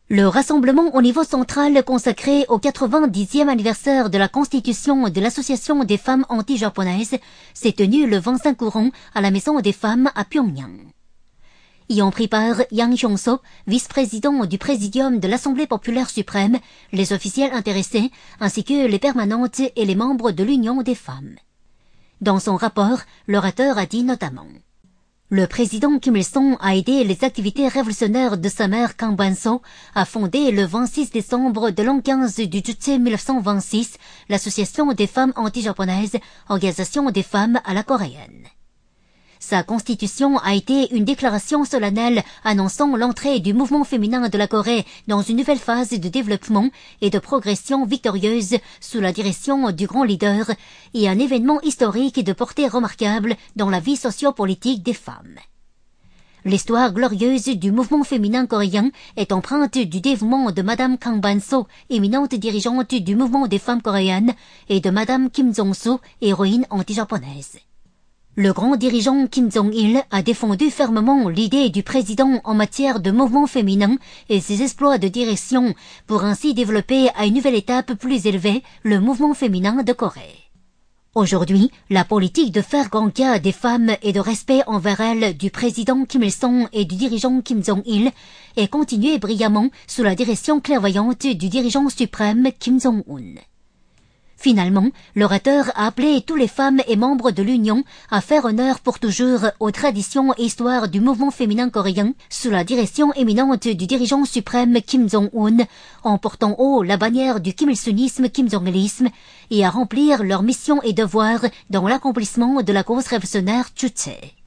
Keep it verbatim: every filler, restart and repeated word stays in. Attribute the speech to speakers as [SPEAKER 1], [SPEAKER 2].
[SPEAKER 1] Le rassemblement au niveau central consacré au quatre-vingt-dixième anniversaire de la constitution de l'Association des femmes anti-japonaises s'est tenu le vingt-cinq courant à la Maison des femmes à Pyongyang. Y ont pris part Yang Hyung-so, vice-président du Présidium de l'Assemblée populaire suprême, les officiels intéressés, ainsi que les permanentes et les membres de l'Union des femmes. Dans son rapport, l'orateur a dit notamment: le président Kim Il-sung a aidé les activités révolutionnaires de sa mère Kang Ban-so à fonder le vingt-six décembre de l'an quinze du Juche mille neuf cent vingt-six l'Association des femmes anti-japonaises, organisation des femmes à la coréenne. Sa constitution a été une déclaration solennelle annonçant l'entrée du mouvement féminin de la Corée dans une nouvelle phase de développement et de progression victorieuse sous la direction du grand leader et un événement historique de portée remarquable dans la vie socio-politique des femmes. L'histoire glorieuse du mouvement féminin coréen est empreinte du dévouement de Madame Kang Ban-so, éminente dirigeante du mouvement des femmes coréennes, et de Madame Kim Jong-soo, héroïne anti-japonaise. Le grand dirigeant Kim Jong-il a défendu fermement l'idée du président en matière de mouvement féminin et ses exploits de direction pour ainsi développer à une nouvelle étape plus élevée le mouvement féminin de Corée. Aujourd'hui, la politique de faire grand cas des femmes et de respect envers elles du président Kim Il-sung et du dirigeant Kim Jong-il est continuée brillamment sous la direction clairvoyante du dirigeant suprême Kim Jong-un. Finalement, l'orateur a appelé toutes les femmes et membres de l'Union à faire honneur pour toujours aux traditions et histoires du mouvement féminin coréen sous la direction éminente du dirigeant suprême Kim Jong-un, en portant haut la bannière du Kim Il-sungisme, Kim Jong-ilisme, et à remplir leurs missions et devoirs dans l'accomplissement de la cause révolutionnaire Juche.